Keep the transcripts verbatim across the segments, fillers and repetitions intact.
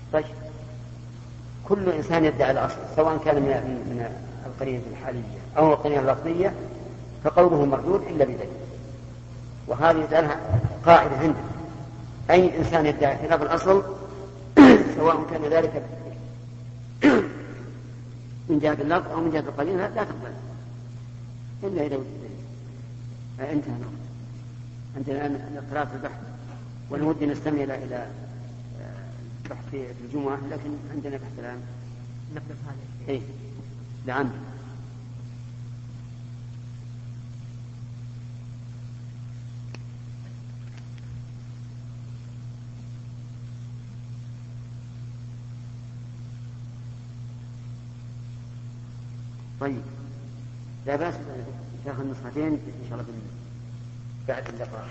طيب كل إنسان يدعي الأصل سواء كان من من القرينة الحالية أو القرينة اللفظية فقوله مردود إلا بدليل، وهذه يجعلها قاعدة عنده. أي إنسان يدعي خلاف الأصل سواء كان ذلك من جهة اللفظ أو من جهة القرينة لا تقبل إلا إذا وجد دليل. انتهى عندنا الآن قراءة البحث، ونود نستمع إلى بحث في الجمعة، لكن عندنا بحث الآن نبدأ هذا. إيه نعم. طيب لا بأس تأخذ نسختين إن شاء الله بعد اللقاء.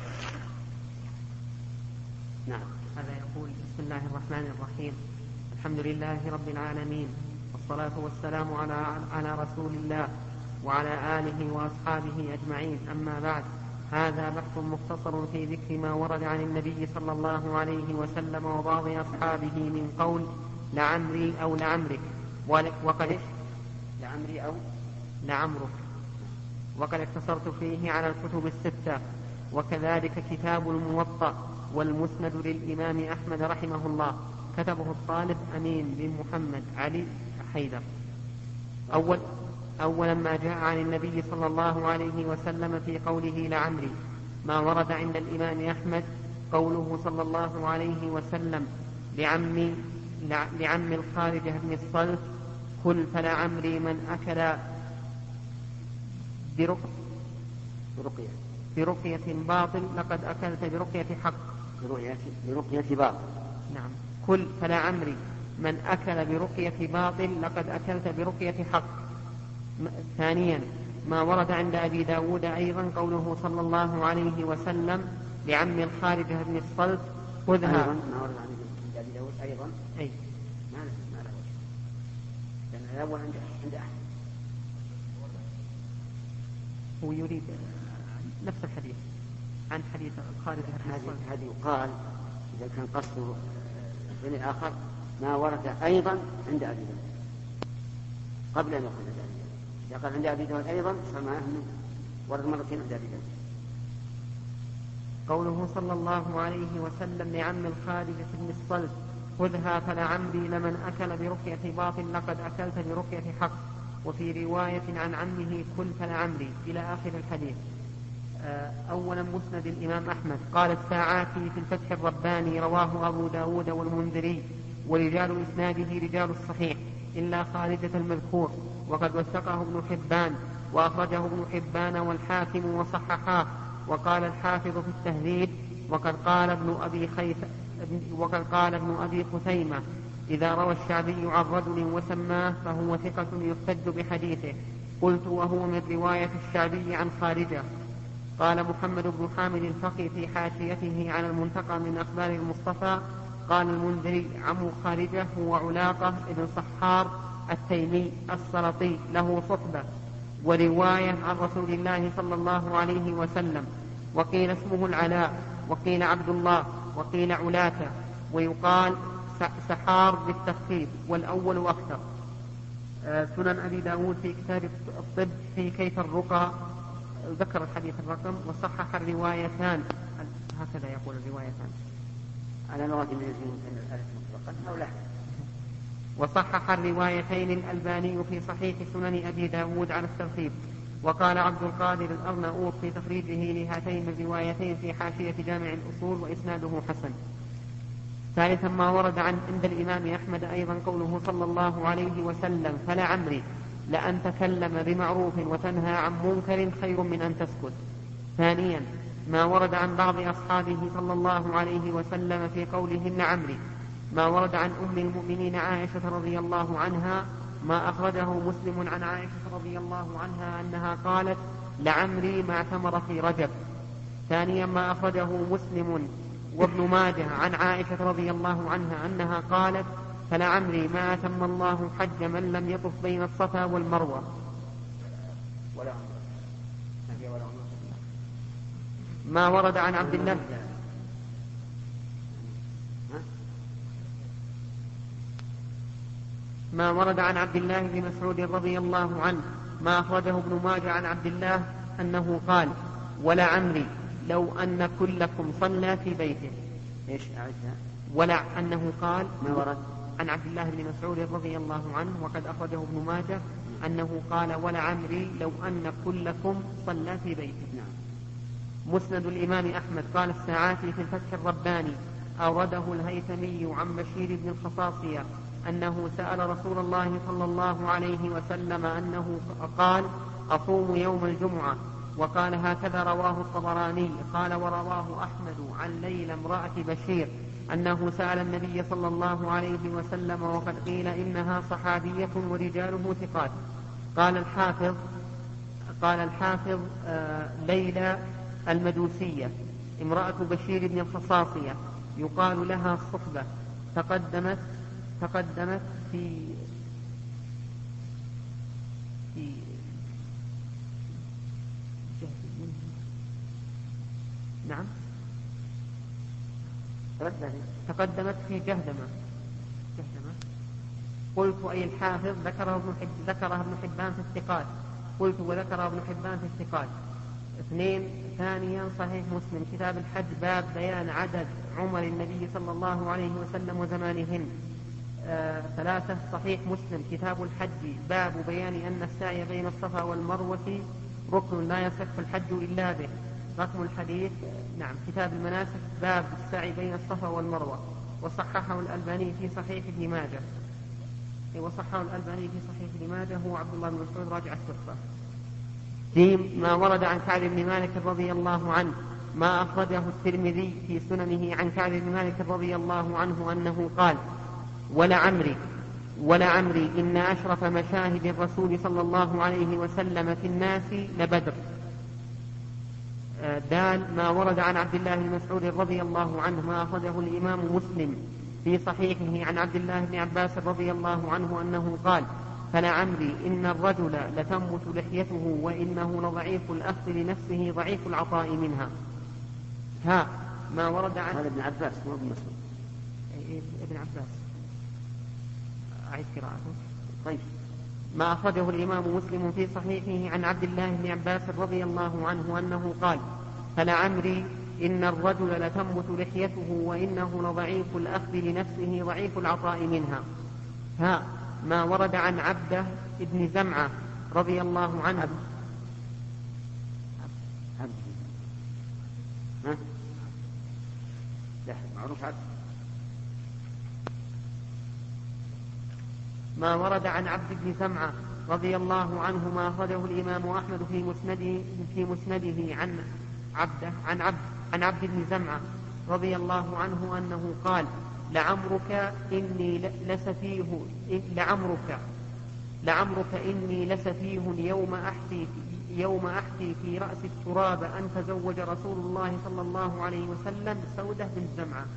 نعم. هذا يقول: بسم الله الرحمن الرحيم، الحمد لله رب العالمين، والصلاة والسلام على على رسول الله وعلى آله وأصحابه أجمعين، أما بعد. هذا بحث مختصر في ذكر ما ورد عن النبي صلى الله عليه وسلم وبعض أصحابه من قول لعمري أو لعمرك، وقد لعمري أو لعمرك وقد اقتصرت فيه على الكتب الستة، وكذلك كتاب الموطأ والمسند للإمام أحمد رحمه الله، كتبه الطالب أمين بن محمد علي حيدر. أول أولا ما جاء عن النبي صلى الله عليه وسلم في قوله لعمري، ما ورد عند الإمام أحمد قوله صلى الله عليه وسلم لعمي لعم الخارجة بن الصلت كل فلعمري من أكل برقية برقية باطل لقد أكلت برقية حق. برقية باطل. نعم. كل فلعمري من أكل برقية باطل لقد أكلت برقية حق. ثانيا ما ورد عند أبي داود أيضا قوله صلى الله عليه وسلم لعم الخارجة بن الصلت خذها. أيضا ما ورد عند أبي داود أيضا أي ما له ما له لأن الأول عند عند أحد. هو يريد نفس الحديث عن حديث الخارجة بن الصلت. هذه يقال إذا كان قصده الثاني الآخر ما ورد أيضا عند أبي داود قبل أن يقول عند أبي داود. إذا قال عند أبي داود أيضا صار معناه ورد مرتين عند أبي داود. قوله صلى الله عليه وسلم لعم الخارجة بن الصلت خذها فلعمري لمن أكل برقية باطل لقد أكلت برقية حق. وفي رواية عن عمه كل فلعمري إلى آخر الحديث. أولا مسند الإمام أحمد قال الساعاتي في الفتح الرباني رواه أبو داود والمنذري، ورجال إسناده رجال الصحيح إلا خارجة المذكور، وقد وثقه ابن حبان وأخرجه ابن حبان والحاكم وصححاه. وقال الحافظ في التهذيب وقد قال ابن أبي خيث وقد قال ابن أبي خثيمة إذا روى الشعبي عن رجل وسماه فهو ثقة يحتج بحديثه. قلت وهو من رواية الشعبي عن خارجة. قال محمد بن حامد الفقي في حاشيته على المنتقى من أخبار المصطفى قال المنذري عمو خارجة هو علاقة ابن صحار التيمي السلطي له صحبة ورواية عن رسول الله صلى الله عليه وسلم. وقيل اسمه العلاء وقيل عبد الله وقيل علاته، ويقال سحار بالتخفيف والأول أكثر. سنن أبي داود في كتاب الطب في كيف الرقى ذكر الحديث الرقم وصحح الروايتان، هكذا يقول الروايتان على لغة من الألف مطلقا أو لا. وصحح الروايتين الألباني في صحيح سنن أبي داود على الترتيب. وقال عبد القادر الأرناؤوط في تخريجه لهاتين الروايتين في حاشية جامع الأصول وإسناده حسن. ثالثا ما ورد عن عند الإمام أحمد أيضا قوله صلى الله عليه وسلم فلعمري لأن تكلم بمعروف وتنهى عن منكر خير من أن تسكت. ثانيا ما ورد عن بعض أصحابه صلى الله عليه وسلم في قوله لعمري ما ورد عن أم المؤمنين عائشة رضي الله عنها ما أخرجه مسلم عن عائشة رضي الله عنها أنها قالت لعمري ما اعتمر في رجب. ثانيا ما أخرجه مسلم وابن ماجه عن عائشة رضي الله عنها أنها قالت فلعمري ما أتم الله حج من لم يطف بين الصفا والمروة. ما ورد عن عبد الله ما ورد عن عبد الله بن مسعود رضي الله عنه ما أخرجه ابن ماجه عن عبد الله أنه قال ولعمري لو أن كلكم صلى في بيته. إيش أعدها؟ ولا أنه قال ما ورد عن عبد الله بن مسعود رضي الله عنه وقد أخرجه ابن ماجه أنه قال ولعمري لو أن كلكم صلى في بيته. نعم. مسند الإمام أحمد قال الساعاتي في الفتح الرباني أورده الهيثمي عن بشير بن الخصاصية أنه سأل رسول الله صلى الله عليه وسلم أنه قال أصوم يوم الجمعة، وقال هكذا رواه الطبراني. قال ورواه أحمد عن ليلى امرأة بشير أنه سأل النبي صلى الله عليه وسلم وقد قيل إنها صحابية ورجاله ثقات. قال الحافظ قال الحافظ آه ليلى المدوسية امرأة بشير بن الخصاصية يقال لها الصحبة، تقدمت تقدمت في في نعم تقدمت في جهدمة. جهدمة قلت أي الحافظ ذكره ابن حب ذكره ابن حبان في الثقات. قلت وذكر ابن حبان في الثقات. اثنين ثانيا صحيح مسلم كتاب الحج باب بيان عدد عمر النبي صلى الله عليه وسلم وزمانهن. آه ثلاثة صحيح مسلم كتاب الحج باب بيان أن السعي بين الصفا والمروة ركن لا يصح الحج إلا به. رقم الحديث نعم كتاب المناسك باب السعي بين الصفا والمروة. وصححه الألباني في صحيح ابن ماجه وصححه الألباني في صحيح ابن ماجه هو عبد الله بن مسعود راجع التحفة. ثم ما ورد عن كعب بن مالك رضي الله عنه ما أخرجه الترمذي في سننه عن كعب بن مالك رضي الله عنه أنه قال ولعمري ولعمري إن أشرف مشاهد الرسول صلى الله عليه وسلم في الناس لبدر. دال ما ورد عن عبد الله بن مسعود رضي الله عنه ما أخرجه الإمام مسلم في صحيحه عن عبد الله بن عباس رضي الله عنه أنه قال فلعمري إن الرجل لتنبت لحيته وإنه لضعيف الأخذ لنفسه ضعيف العطاء منها. ها ما ورد عن هذا ابن عباس مو ابن مسعود. ابن عباس أعيد قراءته. طيب. ما أخرجه الإمام مسلم في صحيحه عن عبد الله بن عباس رضي الله عنه أنه قال فلعمري إن الرجل لتنبت لحيته وإنه لضعيف الأخذ لنفسه ضعيف العطاء منها. ها ما ورد عن عبده ابن زمعة رضي الله عنه. عبد. عبد. ها؟ لا معروف عبد. ما ورد عن عبد بن زمعة رضي الله عنه ما أخرجه الإمام أحمد في مسنده في مسنده عن عبده عن عبد عن عبد بن زمعة رضي الله عنه أنه قال لعمرك إني لسفيه لعمرك لعمرك إني لسفيه يوم أحثي يوم أحثي في رأس التراب أن تزوج رسول الله صلى الله عليه وسلم سودة بن زمعة.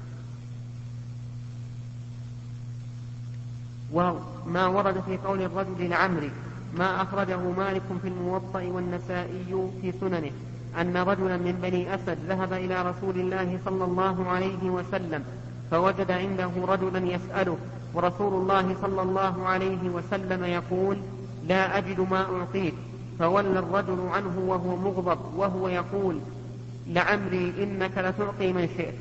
وما ورد في قول الرجل لعمري ما أخرجه مالك في الموطأ والنسائي في سننه أن رجلا من بني أسد ذهب إلى رسول الله صلى الله عليه وسلم فوجد عنده رجلا يسأله ورسول الله صلى الله عليه وسلم يقول لا أجد ما أعطيك، فولى الرجل عنه وهو مغضب وهو يقول لعمري إنك لتعطي من شئت.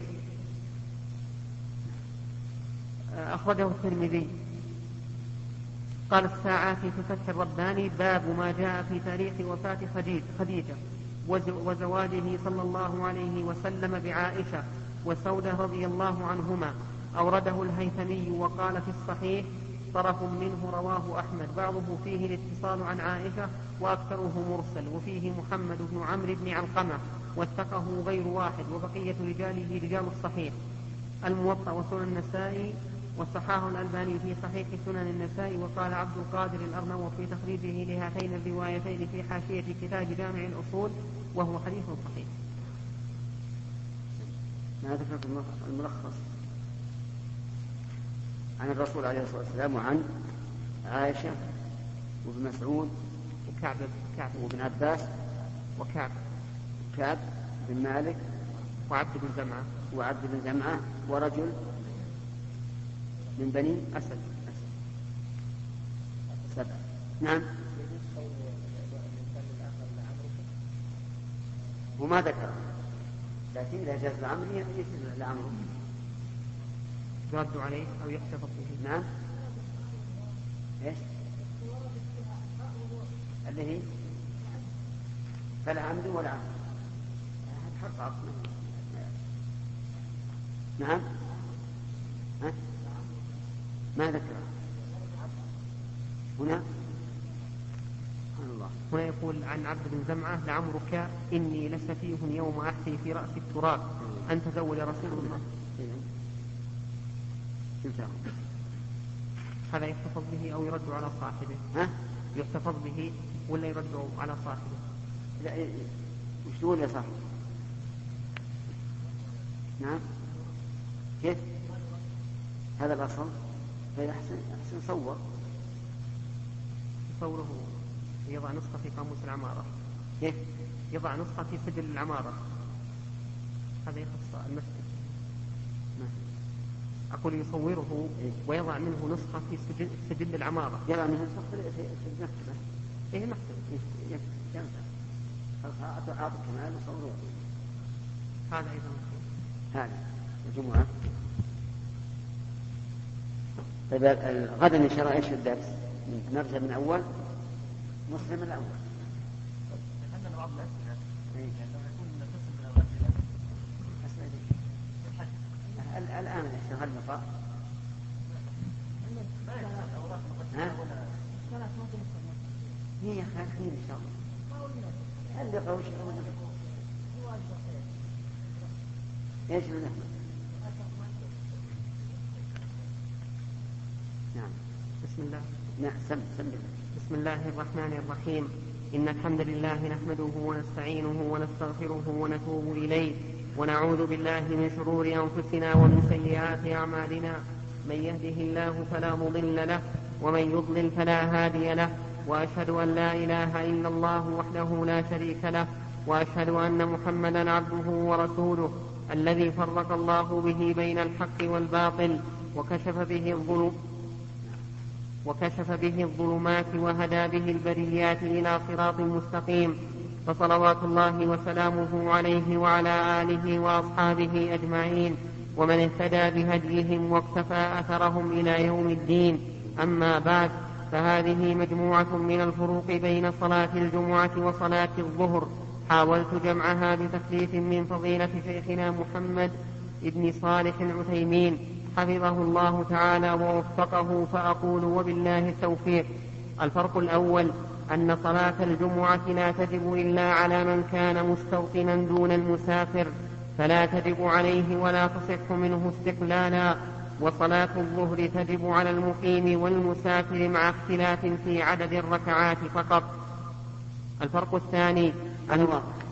أخرجه الترمذي. قال الساعاتي في فتح الرباني باب ما جاء في تاريخ وفاة خديجة وزواجه صلى الله عليه وسلم بعائشة وسودة رضي الله عنهما. أورده الهيثمي وقال في الصحيح طرف منه رواه أحمد بعضه فيه الاتصال عن عائشة وأكثره مرسل وفيه محمد بن عمرو بن علقمة وثقه غير واحد وبقية رجاله رجال الصحيح. الموطأ وسنن النسائي وصححه الألباني في صحيح سنن النسائي. وقال عبد القادر الأرنوط في تخريجه لهاتين الروايتين في حاشية كتاب جامع الأصول وهو حديث صحيح. هذا الملخص عن الرسول عليه الصلاة والسلام وعن عائشة وابن مسعود وكعب كعب وابن عباس وكعب كعب بن مالك وعبد بن زمعة وعبد بن زمعة ورجل من بني أسد. سبعة. نعم. وما ذكر، لكن إذا جاز الأمر يجوز الأمر. يرد عليه أو يحتفظ به. نعم. إيش؟ اللي هي فلا عمد ولا عمد. حرف عطف. نعم. ها؟ ما ذكر هنا. الله. هنا يقول عن عبد بن زمعة: لعمرك إني لسفيه يوم أحسي في رأس التراب أن تزوج رسول الله. هذا يحتفظ به أو يرد على صاحبه؟ ها؟ يحتفظ به ولا يرد على صاحبه؟ لا، وش تقول يا صاحبي؟ نعم. كيف؟ هذا الأصل. فيحسن أحسن صور صوره يضع نسخة في قاموس العمارة. كيف؟ يضع نسخة في سجل العمارة. هذا يخص المسجد. نعم. أقول يصوره ويضع منه نسخة في سجل, سجل العمارة. يضع منه نسخة في المكتبة. إيه مكتبة. إيه أعطي كمال وصوره. هذا أيضا هذا الجمعة. طيب غدا إن شاء الله إيش الدرس؟ نرجع من أول مسلم الأول. عندنا بعض الأسئلة لو يكون نتصل من الأسئلة الآن يا هل بقى؟ ها؟ هي خير إن شاء الله. هل يقرأ شيء ولا ايش من نعم. بسم الله. نعم. سم سم بسم الله الرحمن الرحيم. إن الحمد لله نحمده ونستعينه ونستغفره ونتوب إليه ونعوذ بالله من شرور أنفسنا ومن سيئات أعمالنا. من يهده الله فلا مضل له ومن يضلل فلا هادي له، وأشهد أن لا إله إلا الله وحده لا شريك له، وأشهد أن محمدا عبده ورسوله الذي فرق الله به بين الحق والباطل وكشف به الظلم وكشف به الظلمات وهدى به البريات إلى صراط مستقيم. فصلوات الله وسلامه عليه وعلى آله وأصحابه أجمعين ومن اهتدى بهديهم واقتفى أثرهم إلى يوم الدين. أما بعد، فهذه مجموعة من الفروق بين صلاة الجمعة وصلاة الظهر، حاولت جمعها بتكليف من فضيلة شيخنا محمد ابن صالح العثيمين حفظه الله تعالى ووفقه، فأقول وبالله التوفيق. الفرق الأول أن صلاة الجمعة لا تجب إلا على من كان مستوطنا دون المسافر، فلا تجب عليه ولا تصح منه استقلالا، وصلاة الظهر تجب على المقيم والمسافر مع اختلاف في عدد الركعات فقط. الفرق الثاني أن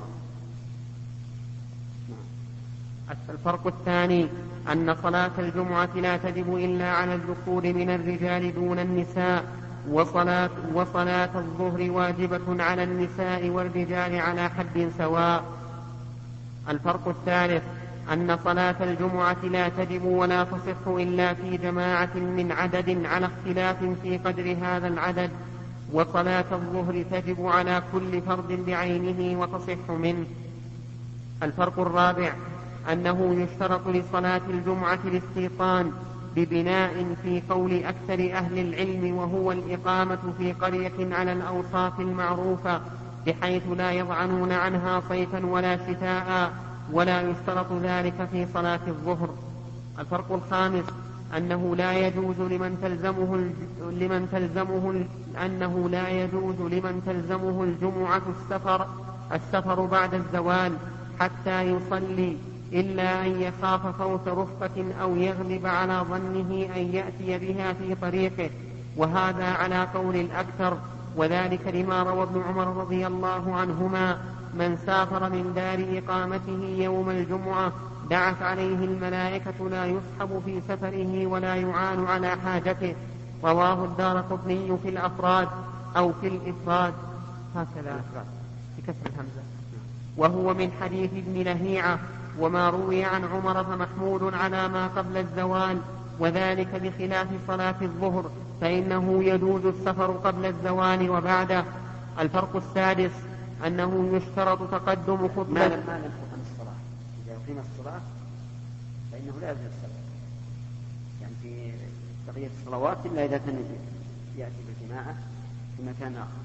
الفرق الثاني أن صلاة الجمعة لا تجب إلا على الذكور من الرجال دون النساء، وصلاة, وصلاة الظهر واجبة على النساء والرجال على حد سواء. الفرق الثالث أن صلاة الجمعة لا تجب ولا تصح إلا في جماعة من عدد على اختلاف في قدر هذا العدد، وصلاة الظهر تجب على كل فرد بعينه وتصح منه. الفرق الرابع أنه يشترط لصلاة الجمعة الاستيطان ببناء في قول أكثر أهل العلم، وهو الإقامة في قرية على الأوصاف المعروفة بحيث لا يضعنون عنها صيفا ولا شتاء، ولا يشترط ذلك في صلاة الظهر. الفرق الخامس أنه لا يجوز لمن تلزمه لمن تلزمه أنه لا يجوز لمن تلزمه الجمعة السفر السفر بعد الزوال حتى يصلي، إلا أن يخاف فوت رفقة أو يغلب على ظنه أن يأتي بها في طريقه، وهذا على قول الأكثر، وذلك لما روى ابن عمر رضي الله عنهما: من سافر من دار إقامته يوم الجمعة دعت عليه الملائكة لا يصحب في سفره ولا يعان على حاجته. رواه الدارقطني في الأفراد أو في الإفراد هكذا بكسر الهمزة، وهو من حديث ابن لهيعة. وما روي عن عمر فمحمول على ما قبل الزوال، وذلك بخلاف صلاة الظهر فإنه يجوز السفر قبل الزوال وبعده. الفرق السادس أنه يشترط تقدم خطبة ما لم ما لم تقم الصلاة. إذا أقيمت الصلاة فإنه لا يجوز السفر، يعني في بقية الصلوات إلا إذا كان يأتي بالجماعة في مكان آخر.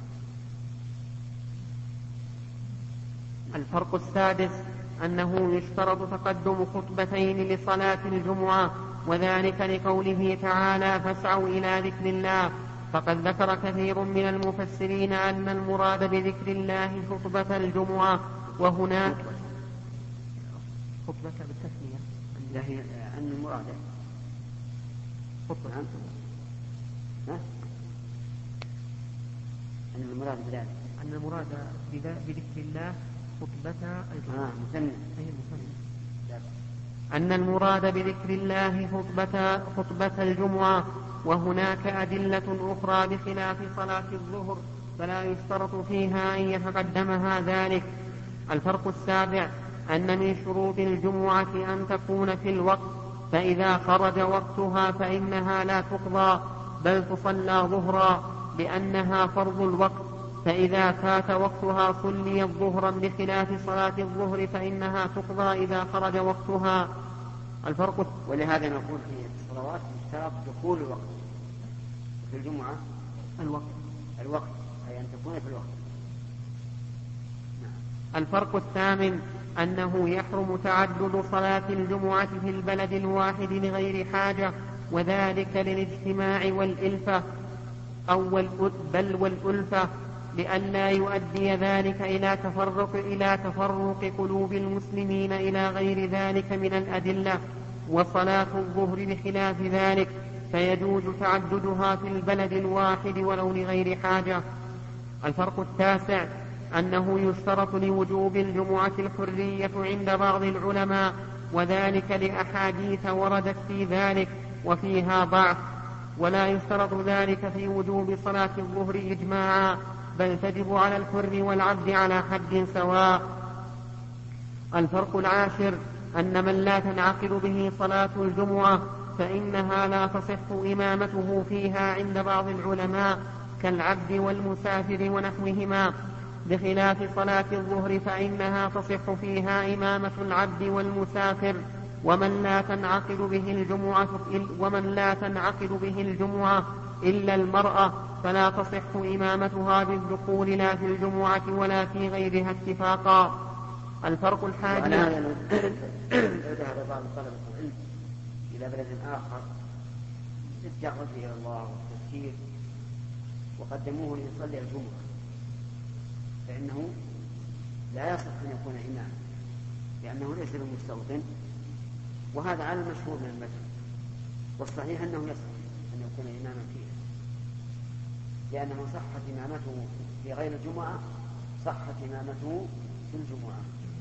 الفرق السادس أنه يشترط تقدم خطبتين لصلاة الجمعة، وذلك لقوله تعالى فاسعوا إلى ذكر الله. فقد ذكر كثير من المفسرين أن المراد بذكر الله خطبة الجمعة، وهناك خطبة بالتثنية لا هي أن المراد خطبة ها؟ أن المراد بذلك أن المراد بذكر الله خطبة الجمعة. آه مثنى. أن المراد بذكر الله خطبة, خطبة الجمعة، وهناك أدلة أخرى بخلاف صلاة الظهر فلا يشترط فيها أن يتقدمها ذلك. الفرق السابع أن من شروط الجمعة أن تكون في الوقت، فإذا خرج وقتها فإنها لا تقضى بل تصلى ظهرا لأنها فرض الوقت، فإذا فات وقتها صلي ظهرا بخلاف صلاة الظهر فإنها تقضى إذا خرج وقتها. الفرق ولهذا نقول في الصلوات يشترط دخول الوقت، في الجمعة الوقت الوقت أي أن تكون في الوقت. الفرق الثامن أنه يحرم تعدد صلاة الجمعة في البلد الواحد لغير حاجة، وذلك للاجتماع والإلفة أو بل والألفة، لئلا يؤدي ذلك إلى تفرق إلى تفرق قلوب المسلمين إلى غير ذلك من الأدلة. وصلاة الظهر بخلاف ذلك فيجوز تعددها في البلد الواحد ولو لغير حاجة. الفرق التاسع أنه يشترط لوجوب الجمعة الحرية عند بعض العلماء، وذلك لأحاديث وردت في ذلك وفيها ضعف، ولا يشترط ذلك في وجوب صلاة الظهر إجماعا، بل تجب على الحر والعبد على حد سواء. الفرق العاشر أن من لا تنعقد به صلاة الجمعة فإنها لا تصح إمامته فيها عند بعض العلماء كالعبد والمسافر ونحوهما، بخلاف صلاة الظهر فإنها تصح فيها إمامة العبد والمسافر. ومن لا تنعقد به الجمعة ومن لا تنعقد به الجمعة إلا المرأة فلا تصح إمامتها بالدخول لا في الجمعة ولا في غيرها اتفاقا. الفرق الحادي لو ذهب بعض طلبة العلم إلى بلد آخر للدعوة إلى الله والتذكير وقدموه ليصلي الجمعة فإنه لا يصح أن يكون إماما، لأنه ليس بمستوطن، وهذا على المشهور من المذهب، والصحيح أنه يصح أن يكون إماما فيها، لأنه صحت إمامته في غير الجمعة صحت إمامته في الجمعة.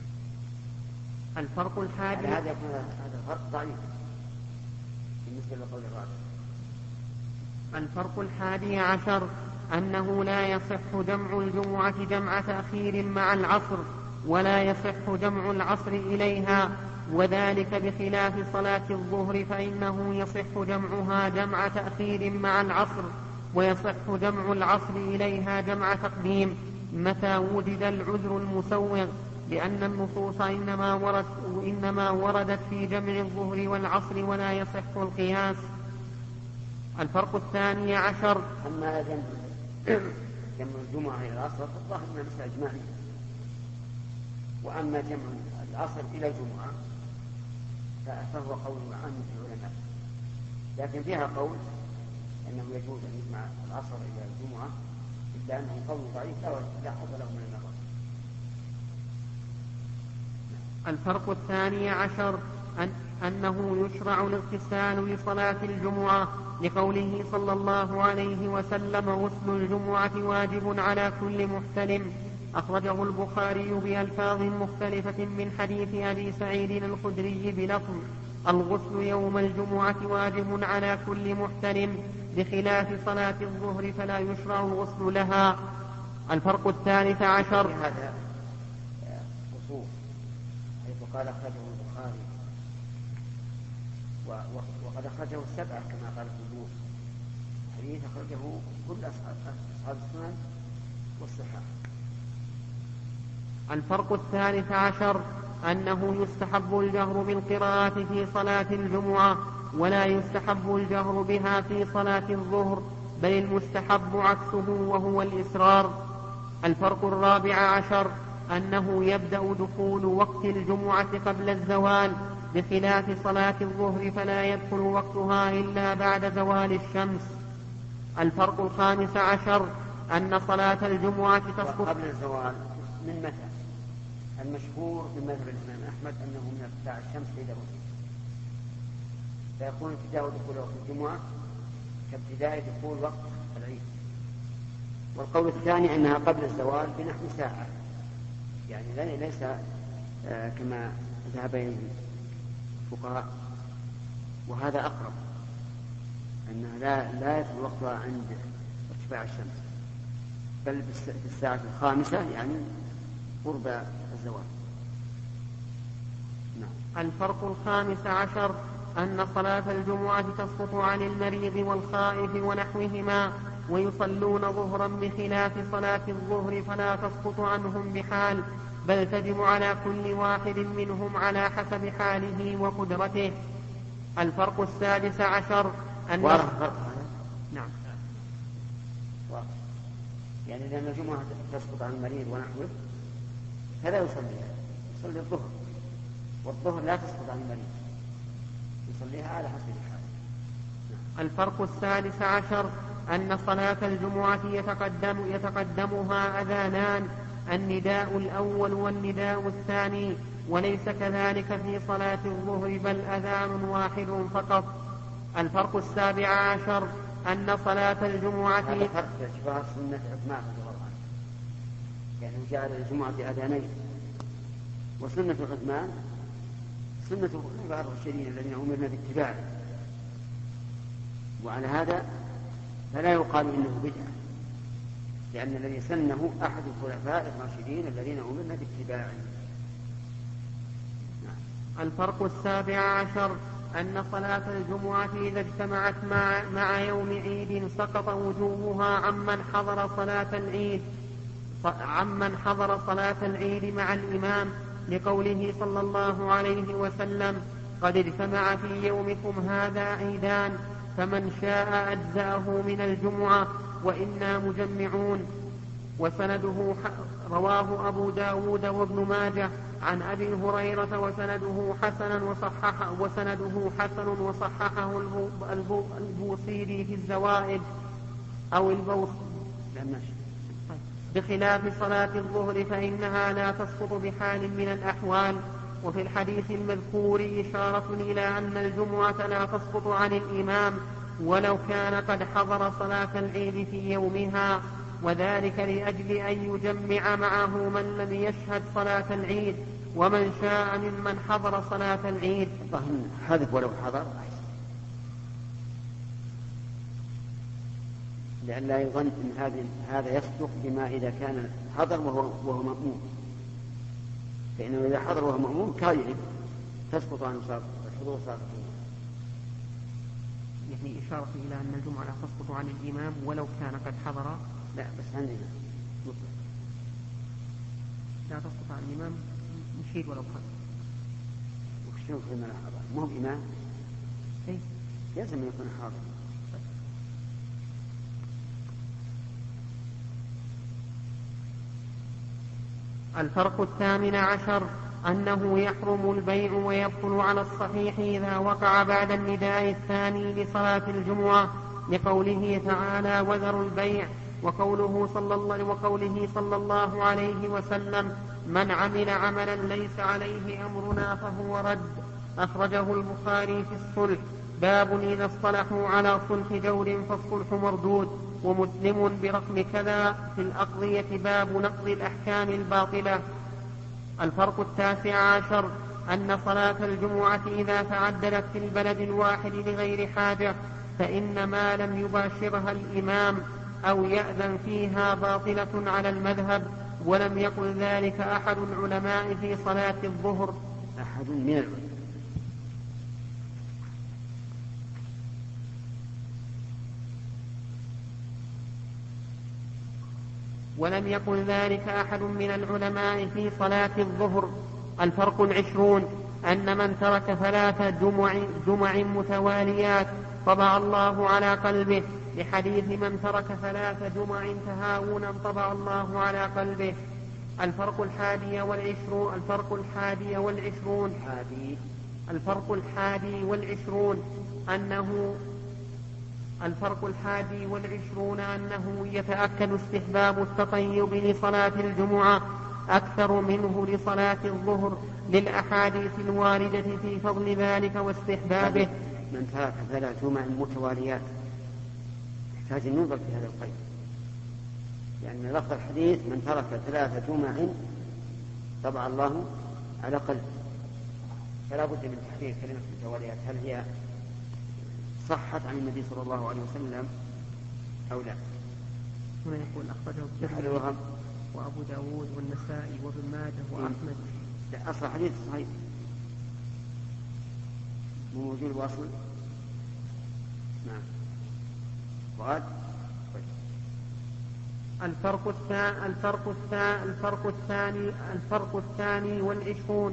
الفرق الحادي هذا يكون هذا الفرق ضعيف بالنسبة للقول الراجح. الفرق الحادي عشر أنه لا يصح جمع الجمعة جمع تأخير مع العصر، ولا يصح جمع العصر إليها، وذلك بخلاف صلاة الظهر فإنه يصح جمعها جمع تأخير مع العصر، ويصح جمع العصر إليها جمع تقديم متى وجد العذر المسوغ، لأن النصوص إنما وردت, إنما وردت في جمع الظهر والعصر ولا يصح القياس. الفرق الثاني عشر أما جمع جمع الجمعة إلى العصر فالظاهر أنها مسألة إجماعية، وأما جمع العصر إلى الجمعة فهو قول عام في العلماء، لكن فيها قول أنه يجوز أن يجمع العصر إلى الجمعة، إلا أنه قول ضعيف لا حظ له من النظر. الفرق الثاني عشر أن أنه يشرع الاغتسال لصلاة الجمعة، لقوله صلى الله عليه وسلم غسل الجمعة واجب على كل محتلم، أخرجه البخاري بألفاظ مختلفة من حديث أبي سعيد الخدري بلفظ الغسل يوم الجمعة واجب على كل محتلم، بخلاف صلاة الظهر فلا يشرع الغسل لها. الفرق الثالث عشر هذا خصوص حيث قال أخرجه البخاري وقد أخرجه السبعة كما قال الجمهور، حديث أخرجه كل أصحاب السنن والصحاح. الفرق الثالث عشر أنه يستحب الجهر بالقراءة في صلاة الجمعة ولا يستحب الجهر بها في صلاة الظهر، بل المستحب عكسه وهو الإسرار. الفرق الرابع عشر أنه يبدأ دخول وقت الجمعة قبل الزوال، بخلاف صلاة الظهر فلا يدخل وقتها إلا بعد زوال الشمس. الفرق الخامس عشر أن صلاة الجمعة تسقط قبل الزوال من متى؟ المشهور من مذهب الإمام أحمد أنه من ارتفاع الشمس إلى الغروب، فيكون ابتداء دخول وقت الجمعة كابتداء دخول وقت العيد. والقول الثاني أنها قبل الزوال بنحو ساعة، يعني ليس آه كما ذهب إليه الفقهاء، وهذا أقرب، أنها لا, لا يدخل وقتها عند ارتفاع الشمس، بل في الساعة الخامسة يعني قرب الزوال. نعم. الفرق الخامس عشر أن صلاة الجمعة تسقط عن المريض والخائف ونحوهما، ويصلون ظهرا بخلاف صلاة الظهر فلا تسقط عنهم بحال، بل تجب على كل واحد منهم على حسب حاله وقدرته. الفرق السادس عشر أن واضح الفرق هذا؟ نعم واضح. يعني لأن الجمعة تسقط عن المريض ونحوه فلا يصليها، يصلي الظهر، والظهر لا تسقط عن المريض، يصليها على حسب حاله. نعم. الفرق السادس عشر أن صلاة الجمعة يتقدم يتقدمها أذانان، النداء الأول والنداء الثاني، وليس كذلك في صلاة الظهر بل أذان واحد فقط. الفرق السابع عشر أن صلاة الجمعة هذا فرق باعتبار سنة عثمان رضي الله عنه، يعني جعل الجمعة أذانين، وسنة عثمان سنة بعض الراشدين الذين أمرنا باتباعه، وعلى هذا فلا يقال إنه بدعة، لأن الذي سنه أحد الخلفاء الراشدين الذين أمرنا باتباعه. نعم. الفرق السابع عشر أن صلاة الجمعة إذا اجتمعت مع, مع يوم عيد سقط وجوبها عمن حضر صلاة العيد عمن حضر صلاة العيد مع الإمام، لقوله صلى الله عليه وسلم: قد اجتمع في يومكم هذا عيدان، فمن شاء أجزأه من الجمعة وإنا مجمعون. وسنده رواه أبو داود وابن ماجه عن أبي هريرة وسنده حسن وصححه وسنده حسن وصححه البوصيري في الزوائد أو البوص بخلاف صلاة الظهر فإنها لا تسقط بحال من الأحوال. وفي الحديث المذكور إشارة إلى أن الجمعة لا تسقط عن الإمام ولو كان قد حضر صلاة العيد في يومها، وذلك لأجل أن يجمع معه من لم يشهد صلاة العيد ومن شاء ممن حضر صلاة العيد. حذف ولو حضر أحسن، لأن لا يظن أن هذا يصدق بما إذا كان حضر وهو, وهو مأموم، فإنه إذا حضر وهو مأموم كاذب تسقط عنه الحضور صلاة الجمعة. يعني إشارة إلى أن الجمعة لا تسقط عن الإمام ولو كان قد حضر. لا بس عندنا لا تسقط عن الإمام مشيد ولو حضر. وشنو في من حضر؟ مو بإمام؟ أي لازم يكون حاضر. الفرق الثامن عشر أنه يحرم البيع ويبطل على الصحيح إذا وقع بعد النداء الثاني لصلاة الجمعة، لقوله تعالى: وذروا البيع، وقوله صلى الله, وقوله صلى الله عليه وسلم: من عمل عملا ليس عليه أمرنا فهو رد. أخرجه البخاري في الصلح، باب إذا اصطلحوا على صلح جور فالصلح مردود. ومسلم برقم كذا في الأقضية باب نقض الأحكام الباطلة. الفرق التاسع عشر أن صلاة الجمعة إذا تعددت في البلد الواحد لغير حاجة فإن ما لم يباشرها الإمام أو يأذن فيها باطلة على المذهب، ولم يقل ذلك أحد العلماء في صلاة الظهر. أحد من العلماء ولم يقل ذلك أحد من العلماء في صلاة الظهر. الفرق العشرون أن من ترك ثلاث جمع, جمع متواليات طبع الله على قلبه، لحديث من ترك ثلاث جمع تهاونا طبع الله على قلبه. الفرق الحادي والعشرون الفرق الحادي والعشرون الفرق الحادي والعشرون أنه الفرق الحادي والعشرون أنه يتأكد استحباب التطيب لصلاة الجمعة أكثر منه لصلاة الظهر، للأحاديث الواردة في فضل ذلك واستحبابه. من ترك ثلاث جمع متواليات يحتاج النظر في هذا القيد، لأن يعني لفظ الحديث من ترك ثلاث جمع طبع الله على قلبه، فلا بد من تحقيق كلمة المتواليات، هل هي صحت عن النبي صلى الله عليه وسلم أو لا؟ هنا يقول أخرجه الترمذي وأبو داود والنسائي وابن ماجه وأحمد. لا، أصل حديث صحيح من وجود واصل. نعم. وقال الفرق الثاني الفرق الثاني الفرق الثاني الفرق الثاني والعشرون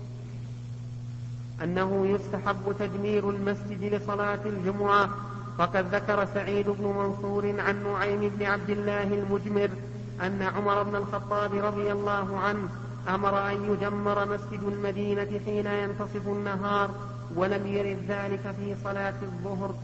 أنه يستحب تجمير المسجد لصلاة الجمعة. فقد ذكر سعيد بن منصور عن نعيم بن عبد الله المجمر أن عمر بن الخطاب رضي الله عنه أمر أن يجمر مسجد المدينة حين ينتصف النهار، ولم يرد ذلك في صلاة الظهر.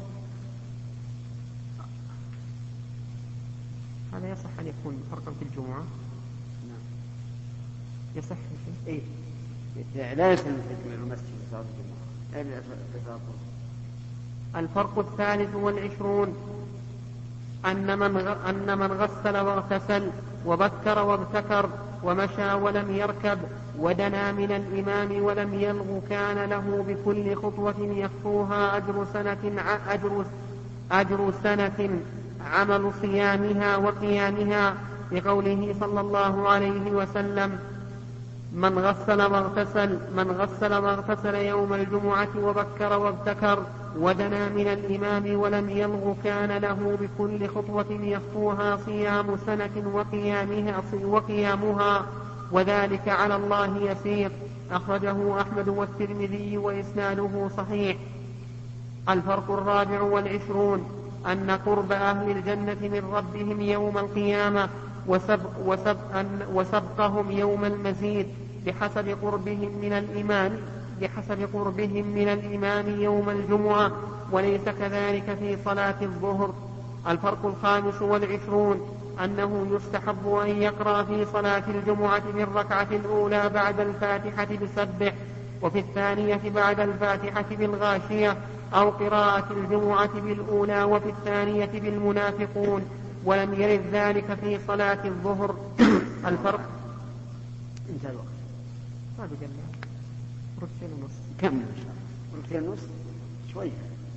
هذا يصح أن يكون فرقا في الجمعة؟ نعم. يصح إيه؟ لا يصح أن تجمع المسجد لصلاة الجمعة إلا لصلاة الظهر. الفرق الثالث والعشرون أن من, غ... أن من غسل واغتسل وبكر وابتكر ومشى ولم يركب ودنا من الإمام ولم يلغ كان له بكل خطوة يخطوها أجر سنة, ع... أجر... أجر سنة عمل صيامها وقيامها، لقوله صلى الله عليه وسلم من غسل واغتسل من غسل واغتسل يوم الجمعة وبكر وابتكر ودنا من الإمام ولم يلغ كان له بكل خطوة يخطوها صيام سنة وقيامها, وقيامها وذلك على الله يسير. أخرجه أحمد والترمذي وإسناده صحيح. الفرق الرابع والعشرون أن قرب أهل الجنة من ربهم يوم القيامة وسبق وسبق وسبقهم يوم المزيد بحسب قربهم من الإمام بحسب قربهم من الإمام يوم الجمعة، وليس كذلك في صلاة الظهر. الفرق الخامس والعشرون أنه يستحب أن يقرأ في صلاة الجمعة في الركعة الأولى بعد الفاتحة بسبح، وفي الثانية بعد الفاتحة بالغاشية، أو قراءة الجمعة بالأولى وفي الثانية بالمنافقون، ولم يرد ذلك في صلاة الظهر. الفرق انتهى الوقت. ما بقى ركعتين ونص. كم ركعتين ونص شوية.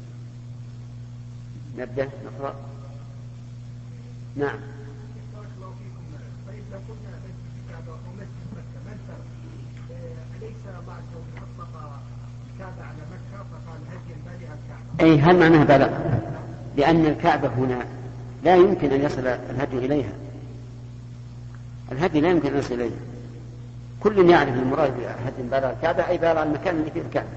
نبدأ نقرأ. نعم. طيب لو كنا مسجد الكعبة ومسجد مكة ما الفرق؟ أليس بعد لو أطلق الكعبة على مكة فقال هدي بلغ الكعبة؟ أي هل معناها بلغ؟ لأن الكعبة هنا لا يمكن أن يصل الهدي إليها. الهدي لا يمكن أن يصل إليها. كل يعرف المراد بهدي بلغ الكعبة أي بلغ المكان اللي فيه الكعبة.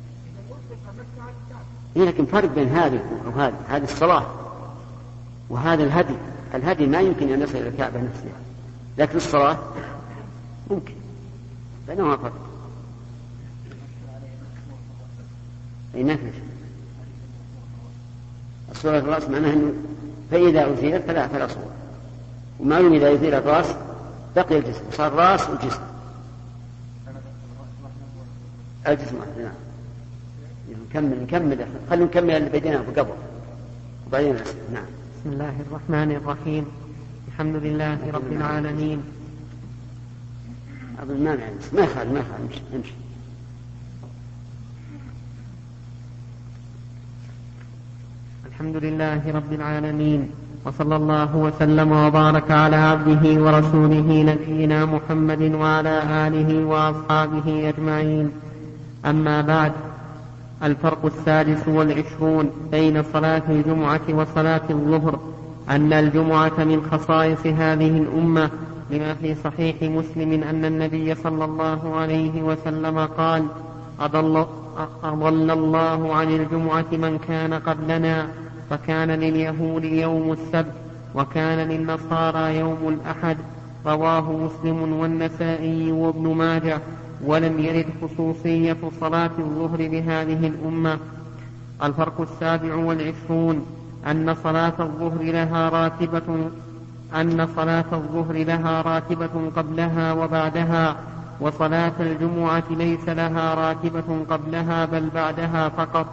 لكن فرق بين هذه وهذه، هذه الصلاة وهذا الهدي. الهدي ما يمكن أن يصل إلى الكعبة نفسها، لكن الصلاة ممكن. بينهما فرق. أي نفس الصورة الرأس معناها أنه فإذا أزيلت فلا فلا صورة، ومعلوم إذا أزيل الرأس بقي الجسم، صار رأس وجسم. الجسم نعم. نكمل نكمل خلينا نكمل اللي بدينا قبل وبعدين نعم. بسم الله الرحمن الرحيم. الحمد لله رب العالمين. أظن ما يعني ما يخالف ما يخالف نمشي نمشي. الحمد لله رب العالمين، وصلى الله وسلم وبارك على عبده ورسوله نبينا محمد وعلى آله وأصحابه أجمعين. أما بعد، الفرق السادس والعشرون بين صلاة الجمعة وصلاة الظهر. أن الجمعة من خصائص هذه الأمة، لما في صحيح مسلم أن النبي صلى الله عليه وسلم قال: أضل, أضل الله عن الجمعة من كان قبلنا، فكان لليهود يوم السبت وكان للنصارى يوم الأحد. رواه مسلم والنسائي وابن ماجه، ولم يرد خصوصية صلاة الظهر بهذه الأمة. الفرق السابع والعشرون أن صلاة الظهر لها راتبة أن صلاة الظهر لها راتبة قبلها وبعدها، وصلاة الجمعة ليس لها راتبة قبلها بل بعدها فقط.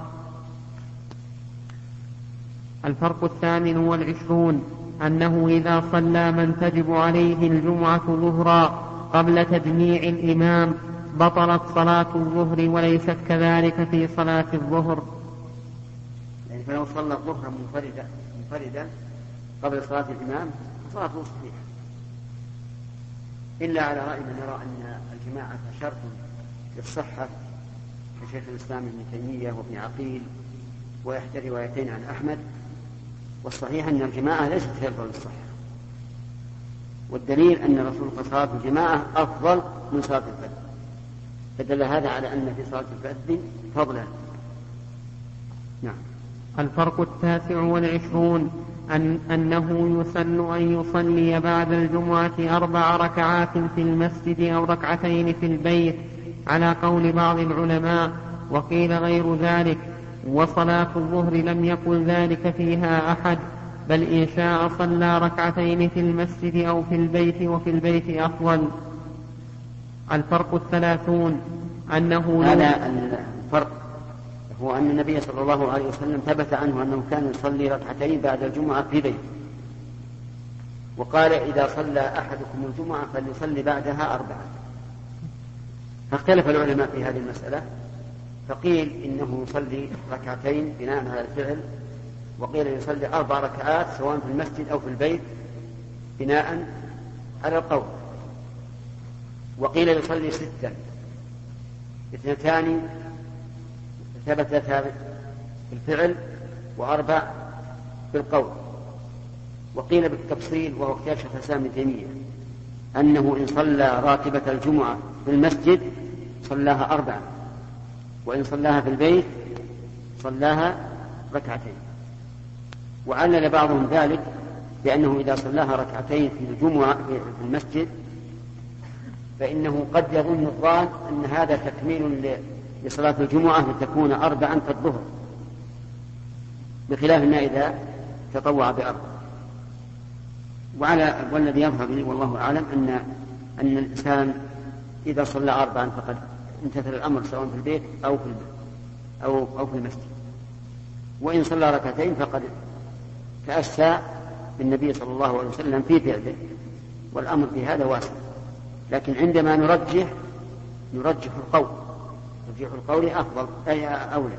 الفرق الثامن والعشرون أنه إذا صلى من تجب عليه الجمعة ظهرا قبل تجميع الإمام بطلت صلاة الظهر، وليست كذلك في صلاة الظهر. يعني فلو صلى الظهر منفردا منفردا قبل صلاة الإمام صلاته صحيحة، إلا على رأي من يرى أن الجماعة شرط للصحة كشيخ الإسلام ابن تيمية وابن عقيل وإحدى روايتين عن أحمد. والصحيح أن الجماعة ليست شرطا للصحة، والدليل أن الرسول قال صلاة الجماعة أفضل من صلاة الفرد، فدل هذا على أن في صلاة الفرد فضلا. نعم. الفرق التاسع والعشرون أن أنه يسن أن يصلي بعد الجمعة أربع ركعات في المسجد أو ركعتين في البيت على قول بعض العلماء، وقيل غير ذلك. وصلاة الظهر لم يقل ذلك فيها أحد، بل إن شاء صلى ركعتين في المسجد أو في البيت، وفي البيت أفضل. الفرق الثلاثون أنه هذا الفرق هو أن النبي صلى الله عليه وسلم ثبت عنه أنه كان يصلي ركعتين بعد الجمعة في بيته، وقال إذا صلى أحدكم الجمعة فليصلي بعدها أربعة. فاختلف العلماء في هذه المسألة، فقيل إنه يصلي ركعتين بناء على الفعل، وقيل يصلي أربع ركعات سواء في المسجد أو في البيت بناء على القول، وقيل يصلي ستا، اثنتان ثبتتا في الفعل وأربع في القول. وقيل بالتفصيل وهو اختيار شيخ الإسلام ابن تيمية أنه إن صلى راتبة الجمعة في المسجد صلاها أربعة، وإن صلاها في البيت صلاها ركعتين. وعلل بعضهم ذلك بأنه إذا صلاها ركعتين في الجمعة في المسجد فإنه قد يظن الظان أن هذا تكميل لصلاة الجمعة لتكون أربعا كالظهر، بخلاف ما إذا تطوع بأربع. وعلى والذي يظهر لي والله أعلم أن أن الإنسان إذا صلى أربعا فقد امتثل الأمر سواء في البيت أو في أو أو في المسجد، وإن صلى ركعتين فقد تأسى بالنبي صلى الله عليه وسلم في فعله، والأمر في هذا واسع. لكن عندما نرجح نرجح القول، ترجيح القول أفضل أي أولى.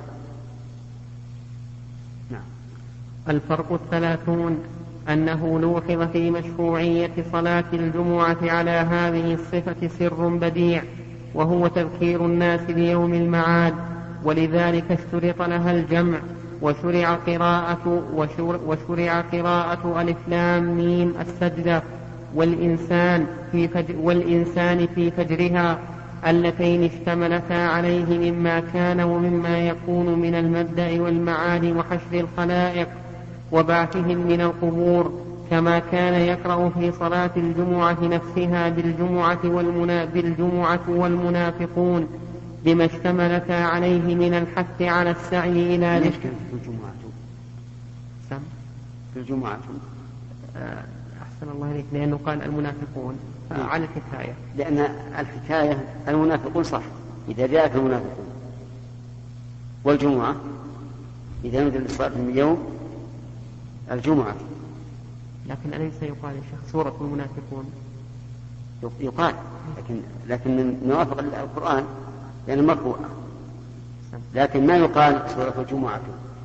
نعم. الفرق الثلاثون أنه لوحظ في مشروعية صلاة الجمعة على هذه الصفة سر بديع، وهو تذكير الناس بيوم المعاد، ولذلك اشترط لها الجمع، وشرع قراءة وشرع قراءة ألف لام ميم السجدة والإنسان في فجر والإنسان في فجرها، اللتين اشتملتا عليه مما كان ومما يكون من المبدأ والمعاد وحشر الخلائق وبعثهم من القبور، كما كان يقرأ في صلاة الجمعة نفسها بالجمعة, والمنا بالجمعة والمنافقون بما اشتملتا عليه من الحث على السعي إلى ذلك. في الجمعة سم في الجمعة أحسن الله إليك، لأنه قال المنافقون على الحكاية، لأن الحكاية المنافقون صح إذا جاءك المنافقون، والجمعة إذا نزل الصلاة من يوم الجمعة. لكن أليس يقال يا شيخ سورة المنافقون؟ يقال، لكن لكن نوافق القرآن لأنه يعني مرفوع، لكن ما يقال سورة الجمعة.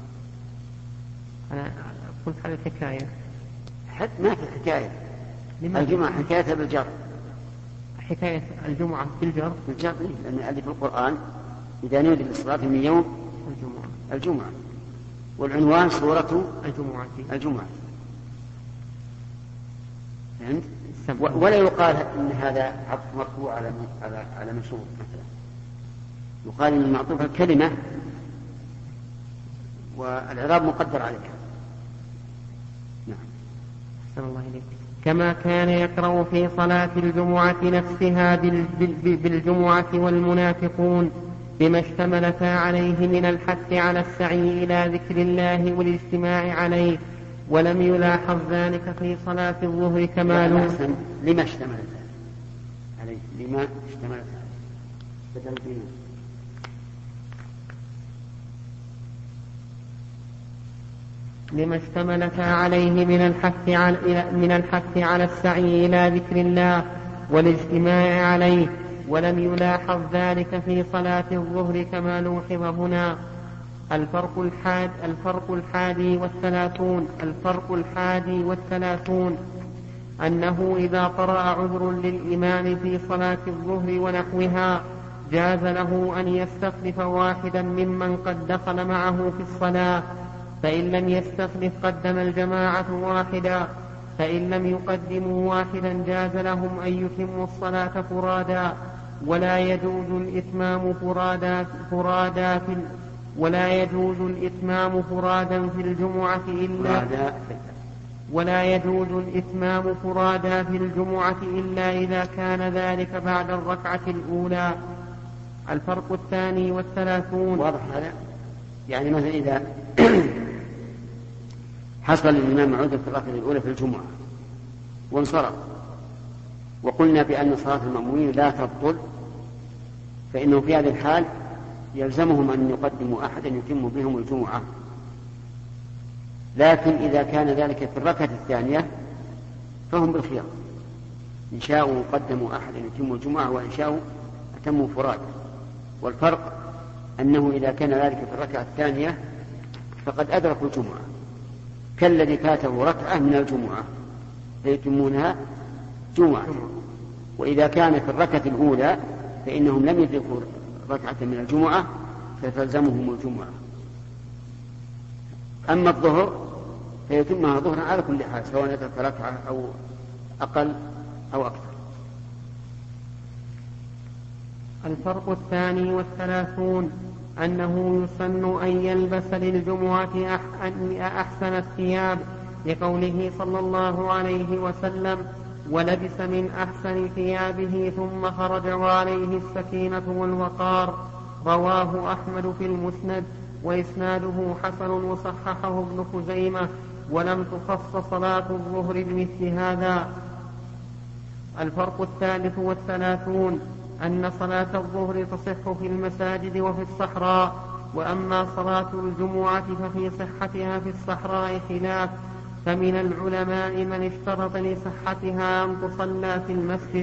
أنا قلت على الحكاية، حتى ما في حكاية. الجمعة حكاية بالجر، حكاية الجمعة بالجر بالجر، لأن اللي في القرآن إذا نودي للصلاة من يوم الجمعة الجمعة، والعنوان سورة الجمعة الجمعة. فهمت؟ ولا يقال إن هذا عطف مرفوع على على على منصوب مثلا، يقال إن المعطوف الكلمة والإعراب مقدر عليها. نعم. أحسن الله إليك. كما كان يقرأ في صلاة الجمعة نفسها بالجمعة والمنافقون بما اشتملتا عليه من الحث على السعي إلى ذكر الله والاجتماع عليه، ولم يلاحظ ذلك في صلاة الظهر كما لما اشتملتا عليه لما اشتملتا بدل بنا لما اشتملتا عليه من الحث على من الحث على السعي إلى ذكر الله والاجتماع عليه، ولم يلاحظ ذلك في صلاة الظهر كما لوحظ هنا. الفرق الحاد الفرق الحادي والثلاثون الفرق الحادي والثلاثون أنه إذا طرأ عذر للإمام في صلاة الظهر ونحوها جاز له أن يستخلف واحدا ممن قد دخل معه في الصلاة، فإن لم يستخلف قدم الجماعة واحدا، فإن لم يقدموا واحدا جاز لهم أن يتموا الصلاة فرادا، ولا يجوز الإتمام فرادا فرادا في ولا يجوز الإتمام فرادا في الجمعة إلا ولا يجوز الإتمام فرادا في الجمعة إلا إذا كان ذلك بعد الركعة الأولى. الفرق الثاني والثلاثون. واضح هذا؟ يعني مثلا إذا حصل الإمام عذر في الركعة الأولى في الجمعة وانصرف، وقلنا بأن صلاة المأمومين لا تبطل، فإنه في هذه الحال يلزمهم أن يقدموا أحدا يتم بهم الجمعة. لكن إذا كان ذلك في الركعة الثانية فهم بالخيار، إن شاءوا قدموا أحدا يتم الجمعة وإن شاءوا أتموا فراد. والفرق أنه إذا كان ذلك في الركعة الثانية فقد أدركوا الجمعة كالذي فاته ركعة من الجمعة فيتمونها جمعة، وإذا كان في الركعة الأولى فإنهم لم يدركوا ركعة من الجمعة فتلزمهم الجمعة. أما الظهر فيتمها ظهرا على كل حال، سواء أدرك ركعة أو أقل أو أكثر. الفرق الثاني والثلاثون أنه يسن أن يلبس للجمعة أحسن الثياب، لقوله صلى الله عليه وسلم: ولبس من أحسن ثيابه ثم خرج وعليه السكينة والوقار. رواه أحمد في المسند وإسناده حسن وصححه ابن خزيمة، ولم تخص صلاة الظهر بمثل هذا. الفرق الثالث والثلاثون أن صلاة الظهر تصح في المساجد وفي الصحراء، وأما صلاة الجمعة ففي صحتها في الصحراء خلاف، فمن العلماء من اشترط لصحتها أن تصلى في المسجد.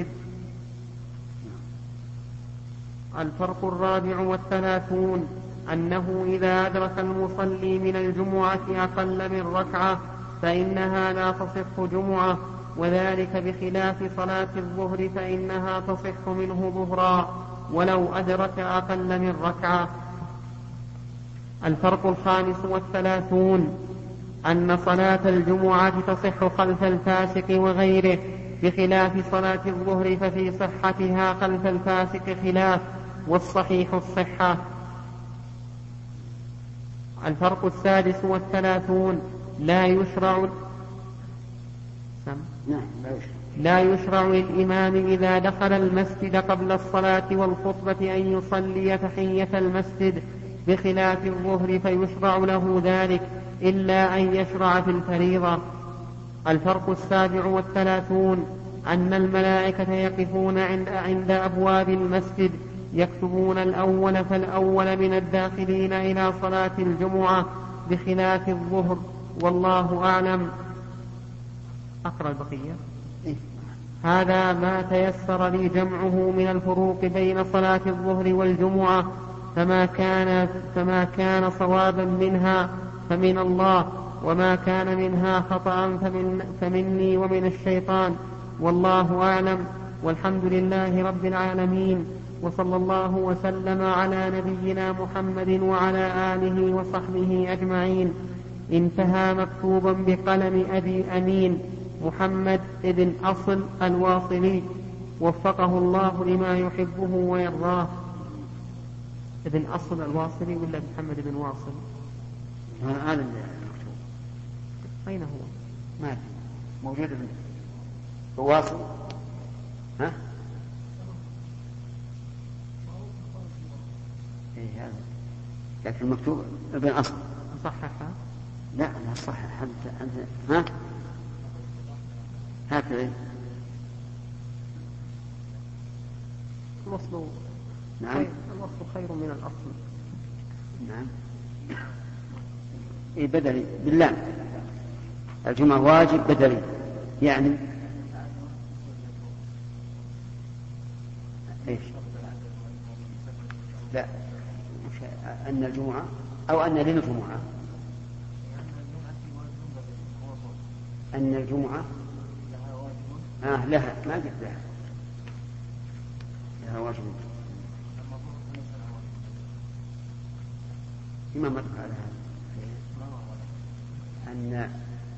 الفرق الرابع والثلاثون أنه إذا أدرك المصلي من الجمعة أقل من ركعة فإنها لا تصح جمعة، وذلك بخلاف صلاة الظهر فإنها تصح منه ظهرا ولو أدرك أقل من ركعة. الفرق الخامس والثلاثون أن صلاة الجمعة تصح خلف الفاسق وغيره، بخلاف صلاة الظهر ففي صحتها خلف الفاسق خلاف، والصحيح الصحة. الفرق السادس والثلاثون لا يشرع لا يشرع للإمام إذا دخل المسجد قبل الصلاة والخطبة أن يصلي تحية المسجد، بخلاف الظهر فيشرع له ذلك إلا أن يشرع في الفريضة. الفرق السابع والثلاثون أن الملائكة يقفون عند, عند أبواب المسجد يكتبون الأول فالأول من الداخلين إلى صلاة الجمعة، بخلاف الظهر، والله أعلم. أقرأ البقية. هذا ما تيسر لي جمعه من الفروق بين صلاة الظهر والجمعة، فما كان, فما كان صوابا منها فمن الله، وما كان منها خطأ فمن فمني ومن الشيطان، والله أعلم، والحمد لله رب العالمين، وصلى الله وسلم على نبينا محمد وعلى آله وصحبه أجمعين. انتهى مكتوبا بقلم أبي أمين محمد ابن أصل الواصلي وفقه الله لما يحبه ويرضاه. ابن أصل الواصلي ولا محمد بن واصل؟ هذا المكتوب. أين هو؟ ما في موجود ابن واصل. ها؟ إيه هذا لكن المكتوب ابن أصل. صححها؟ لا لا صحح. أنت أنت ها؟ هكذا. الوصل نعم. خير. الوصل خير من الأصل. نعم. إيه بدلي بالله. الجمعة واجب بدلي يعني إيش؟ لا أن الجمعة أو أن للجمعة أن الجمعة آه لها ما قلت لها لها واجب. ما مر على هذا أن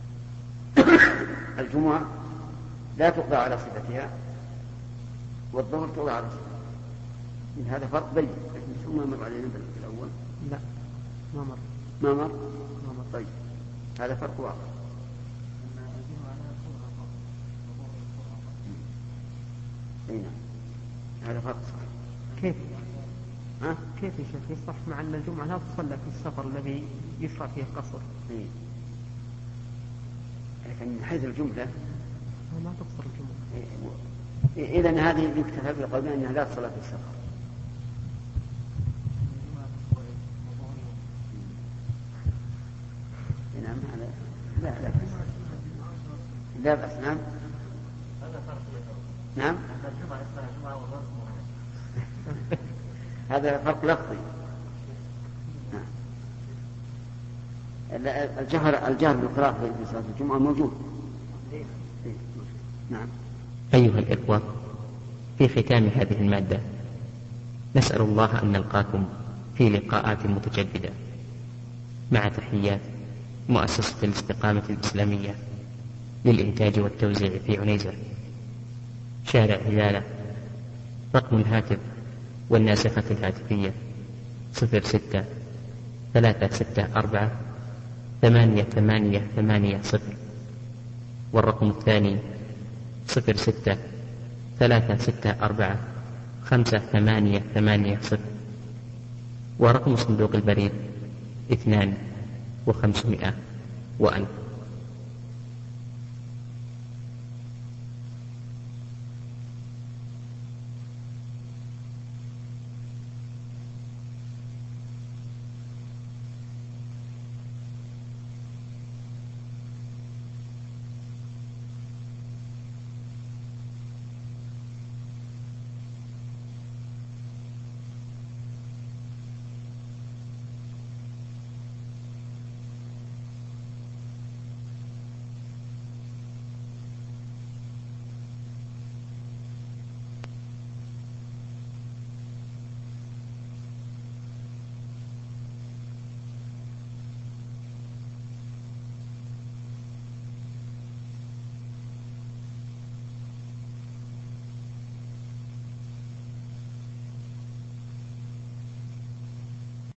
الجمعة لا تقضى على صفتها والظهر تقضى على صفتها. من هذا فرق بين لكن ما مر علينا بالأول. لا ما مر. ما مر. ما مر. طيب هذا فرق واضح. نعم هذا فرق صح. كيف؟ ها؟ كيف يا شيخ يصح مع أن الجمعة لا تصلى في السفر الذي يشرع فيه القصر؟ إيه. لكن من حيث الجملة ما تقصر الجمعة. إيه. إذن هذه يكتفى بالقولين أنها لا تصلى في السفر. نعم هذا لا لا بأس. لا بأس. نعم. نعم. هذا فرق لفظي. نعم. الجهر الجهر بالقراءة في صلاة الجمعة موجود. نعم. أيها الإخوة، في ختام هذه المادة نسأل الله أن نلقاكم في لقاءات متجددة مع تحيات مؤسسة الاستقامة الإسلامية للإنتاج والتوزيع في عنيزة، شارع هلالة، رقم الهاتف والناسخة الهاتفية صفر ستة ثلاثة ستة أربعة ثمانية ثمانية ثمانية صفر، والرقم الثاني صفر ستة ثلاثة ستة أربعة خمسة ثمانية ثمانية صفر، ورقم صندوق البريد اثنان وخمسمائة وألف.